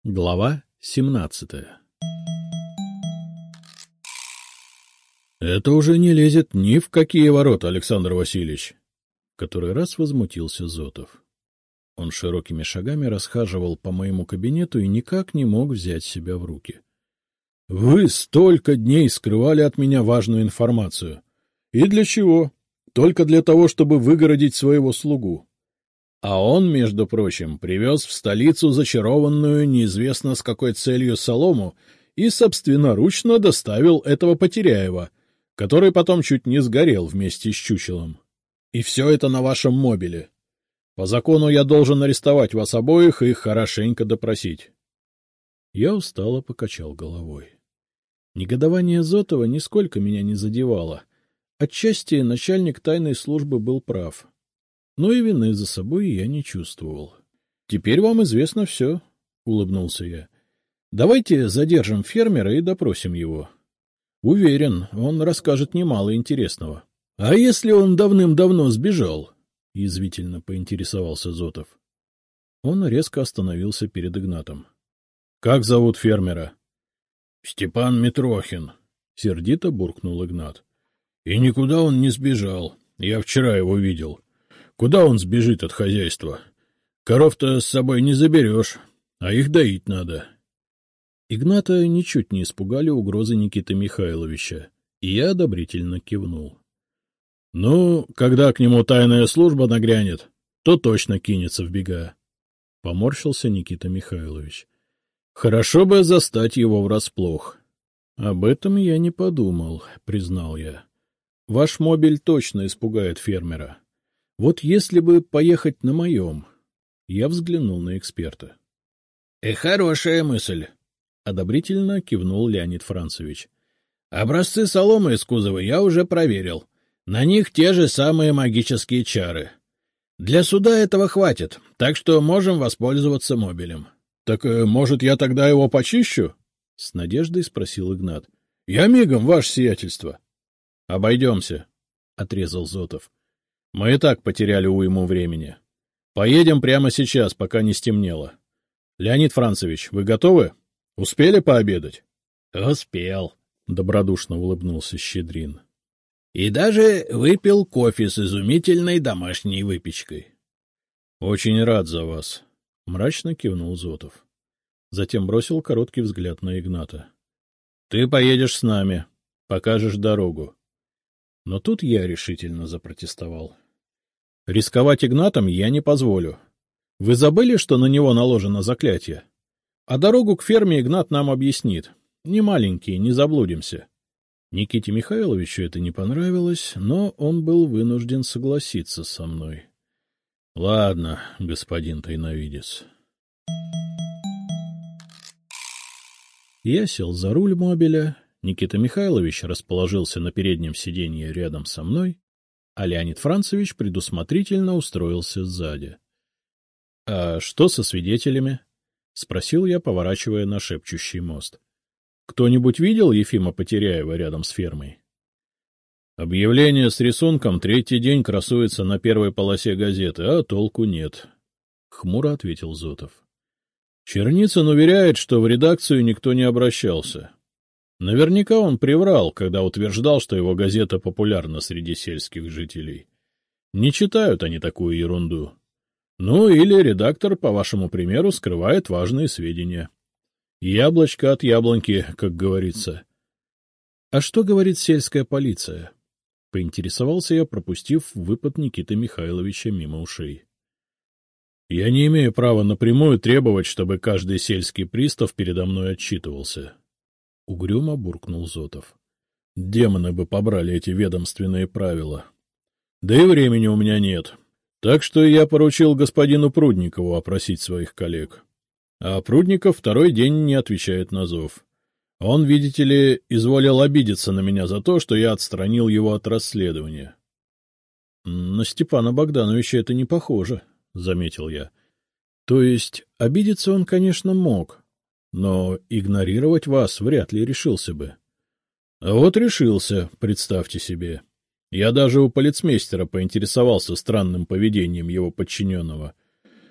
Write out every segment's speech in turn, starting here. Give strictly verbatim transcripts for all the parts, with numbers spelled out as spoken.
Глава семнадцатая. Это уже не лезет ни в какие ворота, Александр Васильевич. Который раз возмутился Зотов. Он широкими шагами расхаживал по моему кабинету и никак не мог взять себя в руки. Вы столько дней скрывали от меня важную информацию. И для чего? Только для того, чтобы выгородить своего слугу. А он, между прочим, привез в столицу зачарованную неизвестно с какой целью солому и собственноручно доставил этого Потеряева, который потом чуть не сгорел вместе с чучелом. И все это на вашем мобиле. По закону я должен арестовать вас обоих и хорошенько допросить. Я устало покачал головой. Негодование Зотова нисколько меня не задевало. Отчасти начальник тайной службы был прав. Но и вины за собой я не чувствовал. — Теперь вам известно все, — улыбнулся я. — Давайте задержим фермера и допросим его. Уверен, он расскажет немало интересного. — А если он давным-давно сбежал? — язвительно поинтересовался Зотов. Он резко остановился перед Игнатом. — Как зовут фермера? — Степан Митрохин, — сердито буркнул Игнат. — И никуда он не сбежал. Я вчера его видел. Куда он сбежит от хозяйства? Коров-то с собой не заберешь, а их доить надо. Игната ничуть не испугали угрозы Никиты Михайловича, и я одобрительно кивнул. — Ну, когда к нему тайная служба нагрянет, то точно кинется в бега. Поморщился Никита Михайлович. — Хорошо бы застать его врасплох. — Об этом я не подумал, — признал я. — Ваш мобиль точно испугает фермера. Вот если бы поехать на моем... Я взглянул на эксперта. — Э, хорошая мысль, — одобрительно кивнул Леонид Францевич. — Образцы соломы из кузова я уже проверил. На них те же самые магические чары. Для суда этого хватит, так что можем воспользоваться мобилем. — Так, может, я тогда его почищу? — с надеждой спросил Игнат. — Я мигом, ваше сиятельство. — Обойдемся, — отрезал Зотов. — Мы и так потеряли уйму времени. Поедем прямо сейчас, пока не стемнело. Леонид Францевич, вы готовы? Успели пообедать? — Успел, — добродушно улыбнулся Щедрин. — И даже выпил кофе с изумительной домашней выпечкой. — Очень рад за вас, — мрачно кивнул Зотов. Затем бросил короткий взгляд на Игната. — Ты поедешь с нами, покажешь дорогу. Но тут я решительно запротестовал. — Рисковать Игнатом я не позволю. Вы забыли, что на него наложено заклятие? А дорогу к ферме Игнат нам объяснит. Не маленькие, не заблудимся. Никите Михайловичу это не понравилось, но он был вынужден согласиться со мной. — Ладно, господин тайновидец. Я сел за руль мобиля, Никита Михайлович расположился на переднем сиденье рядом со мной, а Леонид Францевич предусмотрительно устроился сзади. — А что со свидетелями? — спросил я, поворачивая на шепчущий мост. — Кто-нибудь видел Ефима Потеряева рядом с фермой? — Объявление с рисунком третий день красуется на первой полосе газеты, а толку нет, — хмуро ответил Зотов. Черницын уверяет, что в редакцию никто не обращался. Наверняка он приврал, когда утверждал, что его газета популярна среди сельских жителей. Не читают они такую ерунду. Ну, или редактор, по вашему примеру, скрывает важные сведения. Яблочко от яблоньки, как говорится. — А что говорит сельская полиция? — поинтересовался я, пропустив выпад Никиты Михайловича мимо ушей. — Я не имею права напрямую требовать, чтобы каждый сельский пристав передо мной отчитывался. — угрюмо буркнул Зотов. — Демоны бы побрали эти ведомственные правила. Да и времени у меня нет. Так что я поручил господину Прудникову опросить своих коллег. А Прудников второй день не отвечает на зов. Он, видите ли, изволил обидеться на меня за то, что я отстранил его от расследования. — На Степана Богдановича это не похоже, — заметил я. То есть обидеться он, конечно, мог, но игнорировать вас вряд ли решился бы. А вот решился, представьте себе. Я даже у полицмейстера поинтересовался странным поведением его подчиненного.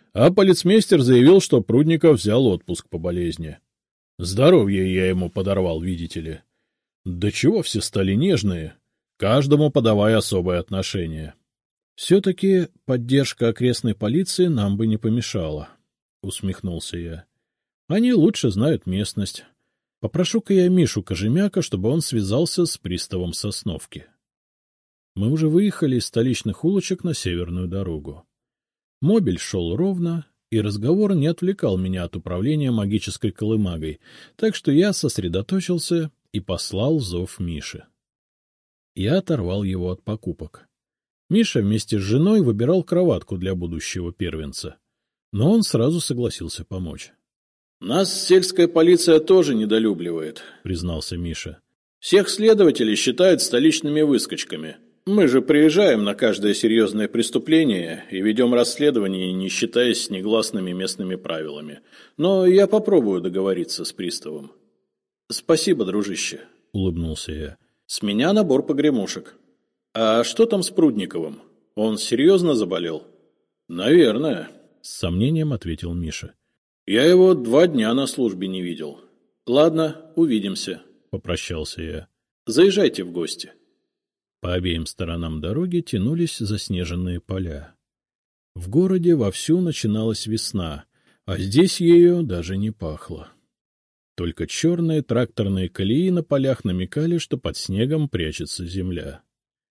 а полицмейстер заявил, что Прудников взял отпуск по болезни. Здоровье я ему подорвал, видите ли. До чего все стали нежные, каждому подавая особое отношение. Все-таки поддержка окрестной полиции нам бы не помешала, — усмехнулся я. Они лучше знают местность. Попрошу-ка я Мишу Кожемяка, чтобы он связался с приставом Сосновки. Мы уже выехали из столичных улочек на северную дорогу. Мобиль шел ровно, и разговор не отвлекал меня от управления магической колымагой, так что я сосредоточился и послал зов Мише. Я оторвал его от покупок. Миша вместе с женой выбирал кроватку для будущего первенца, но он сразу согласился помочь. — Нас сельская полиция тоже недолюбливает, — признался Миша. — Всех следователей считают столичными выскочками. Мы же приезжаем на каждое серьезное преступление и ведем расследование, не считаясь негласными местными правилами. Но я попробую договориться с приставом. — Спасибо, дружище, — улыбнулся я. — С меня набор погремушек. — А что там с Прудниковым? Он серьезно заболел? — Наверное, — с сомнением ответил Миша. — Я его два дня на службе не видел. — Ладно, увидимся, — попрощался я. — Заезжайте в гости. По обеим сторонам дороги тянулись заснеженные поля. В городе вовсю начиналась весна, а здесь ею даже не пахло. Только черные тракторные колеи на полях намекали, что под снегом прячется земля.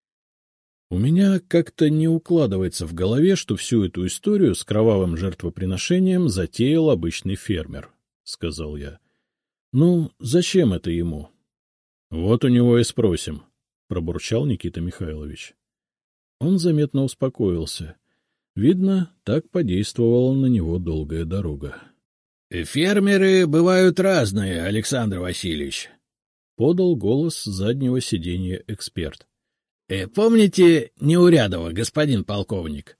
У меня как-то не укладывается в голове, что всю эту историю с кровавым жертвоприношением затеял обычный фермер, — сказал я. — Ну, зачем это ему? — Вот у него и спросим, — пробурчал Никита Михайлович. Он заметно успокоился. Видно, так подействовала на него долгая дорога. — Фермеры бывают разные, Александр Васильевич, — подал голос с заднего сиденья эксперт. — Помните Неурядова, господин полковник?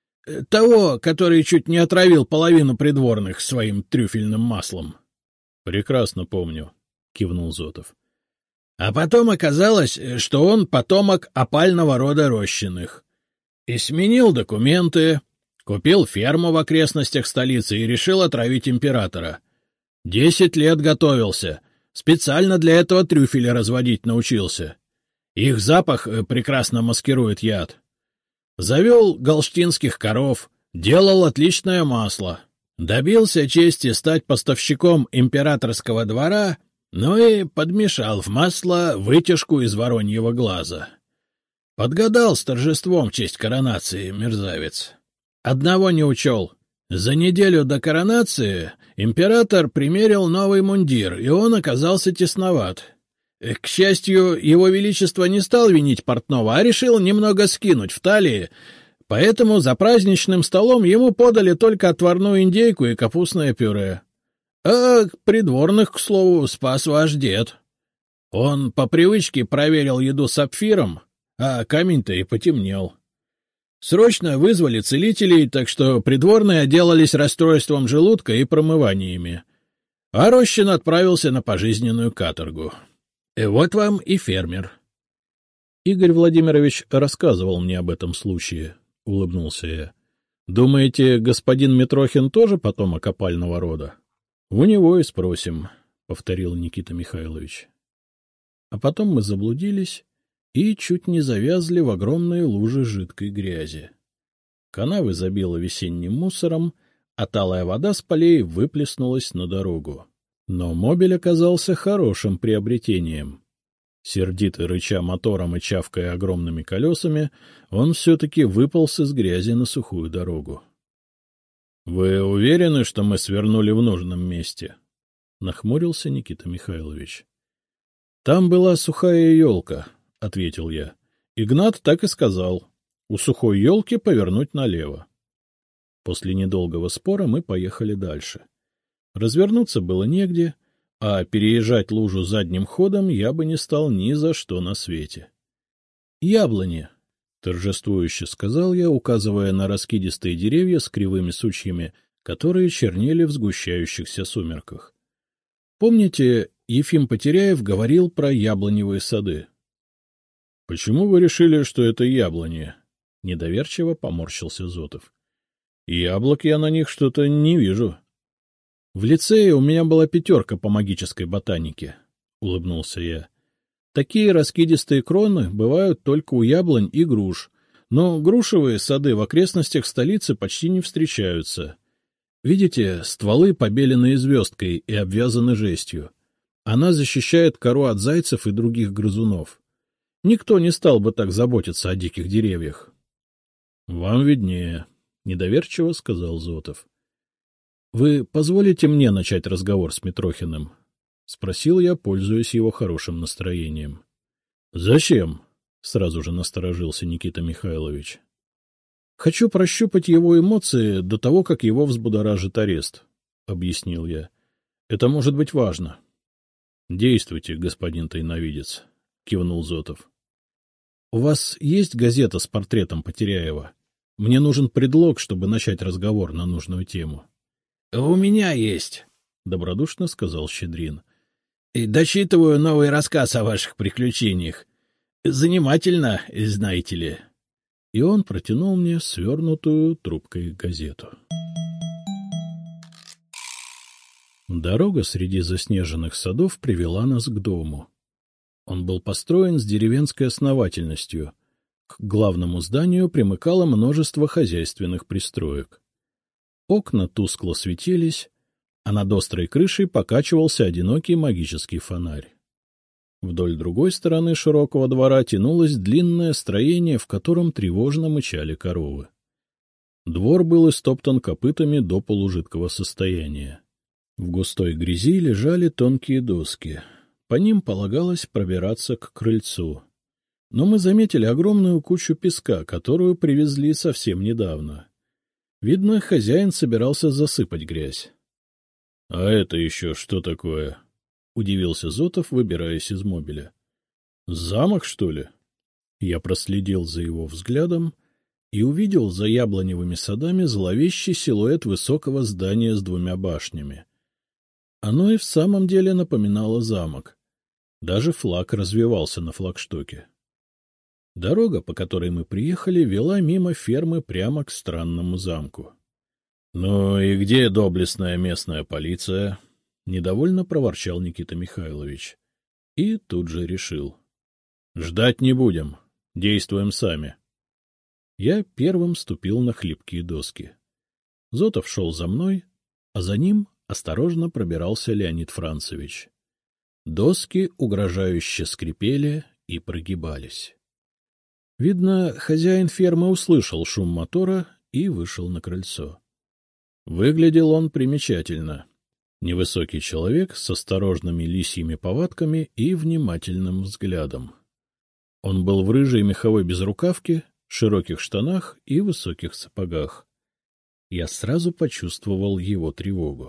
Того, который чуть не отравил половину придворных своим трюфельным маслом? — Прекрасно помню, — кивнул Зотов. А потом оказалось, что он потомок опального рода Рощиных. И сменил документы, купил ферму в окрестностях столицы и решил отравить императора. Десять лет готовился, специально для этого трюфеля разводить научился. Их запах прекрасно маскирует яд. Завел галштинских коров, делал отличное масло. Добился чести стать поставщиком императорского двора, ну и подмешал в масло вытяжку из вороньего глаза. Подгадал с торжеством в честь коронации, мерзавец. Одного не учел. За неделю до коронации император примерил новый мундир, и он оказался тесноват. К счастью, его величество не стал винить портного, а решил немного скинуть в талии, поэтому за праздничным столом ему подали только отварную индейку и капустное пюре. А придворных, к слову, спас ваш дед. Он по привычке проверил еду сапфиром, а камень-то и потемнел. Срочно вызвали целителей, так что придворные отделались расстройством желудка и промываниями. А Рощин отправился на пожизненную каторгу. И вот вам и фермер. Игорь Владимирович рассказывал мне об этом случае, — улыбнулся я. — Думаете, господин Митрохин тоже потомок опального рода? — У него и спросим, — повторил Никита Михайлович. А потом мы заблудились и чуть не завязли в огромной луже жидкой грязи. Канавы забило весенним мусором, а талая вода с полей выплеснулась на дорогу. Но мобиль оказался хорошим приобретением. Сердито рыча мотором и чавкая огромными колесами, он все-таки выполз из грязи на сухую дорогу. — Вы уверены, что мы свернули в нужном месте? — нахмурился Никита Михайлович. — Там была сухая елка, — ответил я. Игнат так и сказал. У сухой елки повернуть налево. После недолгого спора мы поехали дальше. Развернуться было негде, а переезжать лужу задним ходом я бы не стал ни за что на свете. — Яблони, — торжествующе сказал я, указывая на раскидистые деревья с кривыми сучьями, которые чернели в сгущающихся сумерках. Помните, Ефим Потеряев говорил про яблоневые сады? — Почему вы решили, что это яблони? — недоверчиво поморщился Зотов. Яблок я на них что-то не вижу. — В лицее у меня была пятерка по магической ботанике, — улыбнулся я. — Такие раскидистые кроны бывают только у яблонь и груш, но грушевые сады в окрестностях столицы почти не встречаются. Видите, стволы побеленные звездкой и обвязаны жестью. Она защищает кору от зайцев и других грызунов. Никто не стал бы так заботиться о диких деревьях. — Вам виднее, — недоверчиво сказал Зотов. — Вы позволите мне начать разговор с Митрохиным? — спросил я, пользуясь его хорошим настроением. — Зачем? — сразу же насторожился Никита Михайлович. — Хочу прощупать его эмоции до того, как его взбудоражит арест, — объяснил я. — Это может быть важно. — Действуйте, господин тайновидец, — кивнул Зотов. — У вас есть газета с портретом Потеряева? Мне нужен предлог, чтобы начать разговор на нужную тему. — У меня есть, — добродушно сказал Щедрин. — И дочитываю новый рассказ о ваших приключениях. Занимательно, знаете ли. И он протянул мне свернутую трубкой газету. Дорога среди заснеженных садов привела нас к дому. Он был построен с деревенской основательностью. К главному зданию примыкало множество хозяйственных пристроек. Окна тускло светились, а над острой крышей покачивался одинокий магический фонарь. Вдоль другой стороны широкого двора тянулось длинное строение, в котором тревожно мычали коровы. Двор был истоптан копытами до полужидкого состояния. В густой грязи лежали тонкие доски. По ним полагалось пробираться к крыльцу. Но мы заметили огромную кучу песка, которую привезли совсем недавно. Видно, хозяин собирался засыпать грязь. — А это еще что такое? — удивился Зотов, выбираясь из мобиля. — Замок, что ли? Я проследил за его взглядом и увидел за яблоневыми садами зловещий силуэт высокого здания с двумя башнями. Оно и в самом деле напоминало замок. Даже флаг развевался на флагштоке. Дорога, по которой мы приехали, вела мимо фермы прямо к странному замку. — Ну и где доблестная местная полиция? — недовольно проворчал Никита Михайлович. И тут же решил. — Ждать не будем, действуем сами. Я первым ступил на хлипкие доски. Зотов шел за мной, а за ним осторожно пробирался Леонид Францевич. Доски угрожающе скрипели и прогибались. Видно, хозяин фермы услышал шум мотора и вышел на крыльцо. Выглядел он примечательно. Невысокий человек с осторожными лисьими повадками и внимательным взглядом. Он был в рыжей меховой безрукавке, широких штанах и высоких сапогах. Я сразу почувствовал его тревогу.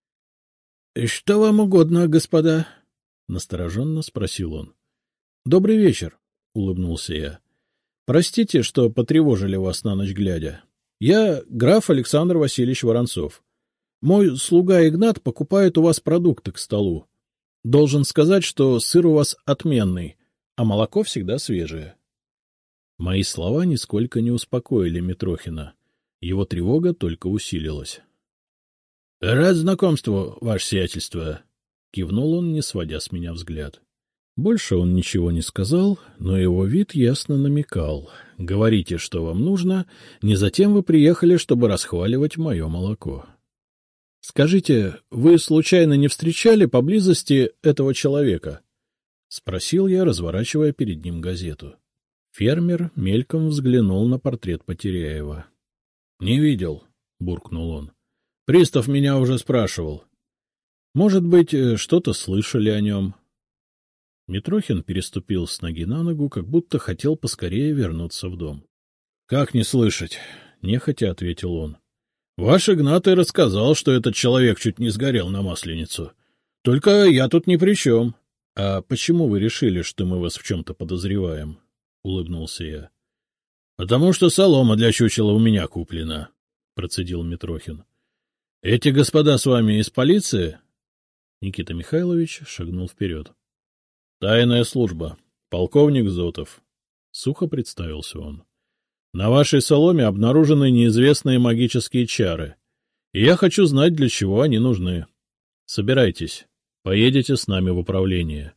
— Что вам угодно, господа? — настороженно спросил он. — Добрый вечер, — улыбнулся я. — Простите, что потревожили вас на ночь глядя. Я граф Александр Васильевич Воронцов. Мой слуга Игнат покупает у вас продукты к столу. Должен сказать, что сыр у вас отменный, а молоко всегда свежее. Мои слова нисколько не успокоили Митрохина. Его тревога только усилилась. — Рад знакомству, ваше сиятельство, — кивнул он, не сводя с меня взгляд. Больше он ничего не сказал, но его вид ясно намекал. Говорите, что вам нужно, не затем вы приехали, чтобы расхваливать мое молоко. — Скажите, вы случайно не встречали поблизости этого человека? — спросил я, разворачивая перед ним газету. Фермер мельком взглянул на портрет Потеряева. — Не видел, — буркнул он. — Пристав меня уже спрашивал. Может быть, что-то слышали о нем. Митрохин переступил с ноги на ногу, как будто хотел поскорее вернуться в дом. — Как не слышать? — нехотя ответил он. — Ваш Игнатий рассказал, что этот человек чуть не сгорел на Масленицу. Только я тут ни при чем. — А почему вы решили, что мы вас в чем-то подозреваем? — улыбнулся я. — Потому что солома для чучела у меня куплена, — процедил Митрохин. — Эти господа с вами из полиции? Никита Михайлович шагнул вперед. — Тайная служба. Полковник Зотов. Сухо представился он. На вашей соломе обнаружены неизвестные магические чары, и я хочу знать, для чего они нужны. Собирайтесь, поедете с нами в управление.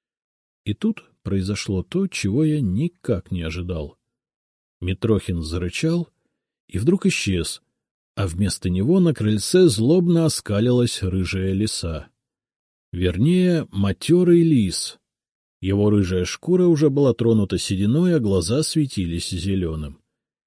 И тут произошло то, чего я никак не ожидал. Митрохин зарычал и вдруг исчез, а вместо него на крыльце злобно оскалилась рыжая лиса. Вернее, матерый лис. Его рыжая шкура уже была тронута сединой, а глаза светились зеленым.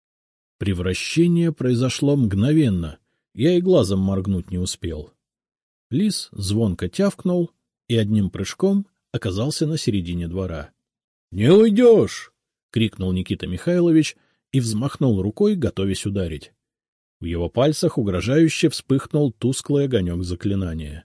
Превращение произошло мгновенно, я и глазом моргнуть не успел. Лис звонко тявкнул и одним прыжком оказался на середине двора. — Не уйдешь! — крикнул Никита Михайлович и взмахнул рукой, готовясь ударить. В его пальцах угрожающе вспыхнул тусклый огонек заклинания.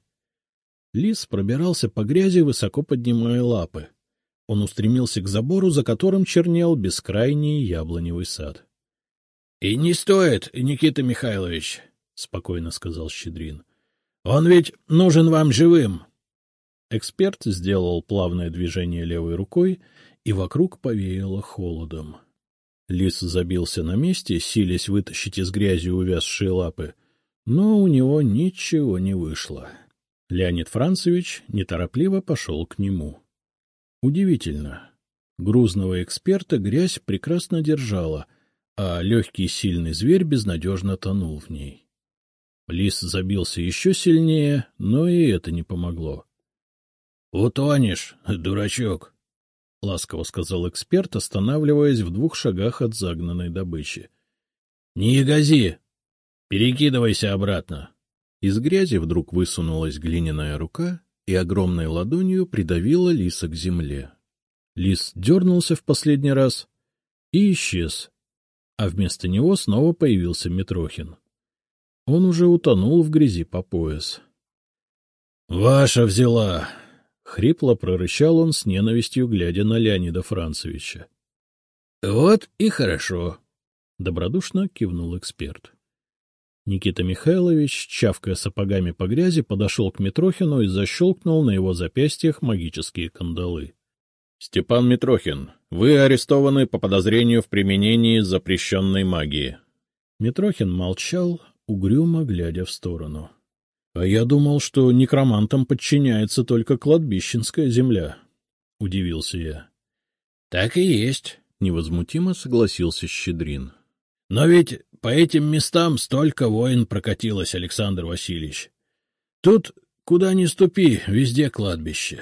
Лис пробирался по грязи, высоко поднимая лапы. Он устремился к забору, за которым чернел бескрайний яблоневый сад. — И не стоит, Никита Михайлович, — спокойно сказал Щедрин. — Он ведь нужен вам живым. Эксперт сделал плавное движение левой рукой, и вокруг повеяло холодом. Лис забился на месте, силясь вытащить из грязи увязшие лапы, но у него ничего не вышло. Леонид Францевич неторопливо пошел к нему. Удивительно. Грузного эксперта грязь прекрасно держала, а легкий сильный зверь безнадежно тонул в ней. Лис забился еще сильнее, но и это не помогло. — Утонешь, дурачок! — ласково сказал эксперт, останавливаясь в двух шагах от загнанной добычи. — Не ягози! Перекидывайся обратно! Из грязи вдруг высунулась глиняная рука и огромной ладонью придавила лиса к земле. Лис дернулся в последний раз и исчез, а вместо него снова появился Митрохин. Он уже утонул в грязи по пояс. — Ваша взяла! — хрипло прорычал он с ненавистью, глядя на Леонида Францевича. — Вот и хорошо! — добродушно кивнул эксперт. Никита Михайлович, чавкая сапогами по грязи, подошел к Митрохину и защелкнул на его запястьях магические кандалы. — Степан Митрохин, вы арестованы по подозрению в применении запрещенной магии. Митрохин молчал, угрюмо глядя в сторону. — А я думал, что некромантам подчиняется только кладбищенская земля, — удивился я. — Так и есть, — невозмутимо согласился Щедрин. — Но ведь по этим местам столько войн прокатилось, Александр Васильевич. Тут, куда ни ступи, везде кладбище.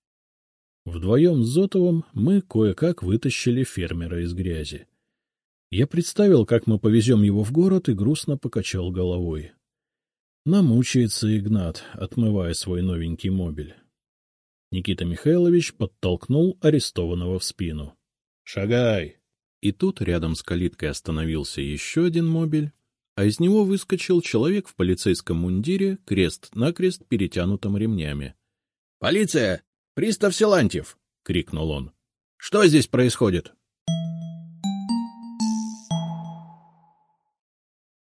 Вдвоем с Зотовым мы кое-как вытащили фермера из грязи. Я представил, как мы повезем его в город, и грустно покачал головой. Намучается Игнат, отмывая свой новенький мобиль. Никита Михайлович подтолкнул арестованного в спину. — Шагай! И тут рядом с калиткой остановился еще один мобиль, а из него выскочил человек в полицейском мундире, крест-накрест перетянутым ремнями. — Полиция! Пристав Силантьев! — крикнул он. — Что здесь происходит?